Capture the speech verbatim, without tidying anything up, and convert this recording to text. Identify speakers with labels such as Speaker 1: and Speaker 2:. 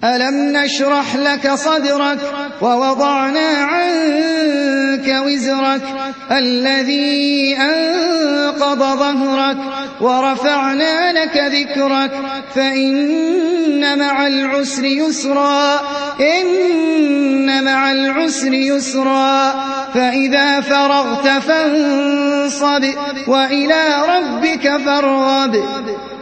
Speaker 1: ألم نشرح لك صدرك ووضعنا عنك وزرك الذي أنقض ظهرك ورفعنا لك ذكرك فإن مع العسر يسرا إن مع العسر يسرا فإذا فرغت فانصب وإلى ربك فارغب.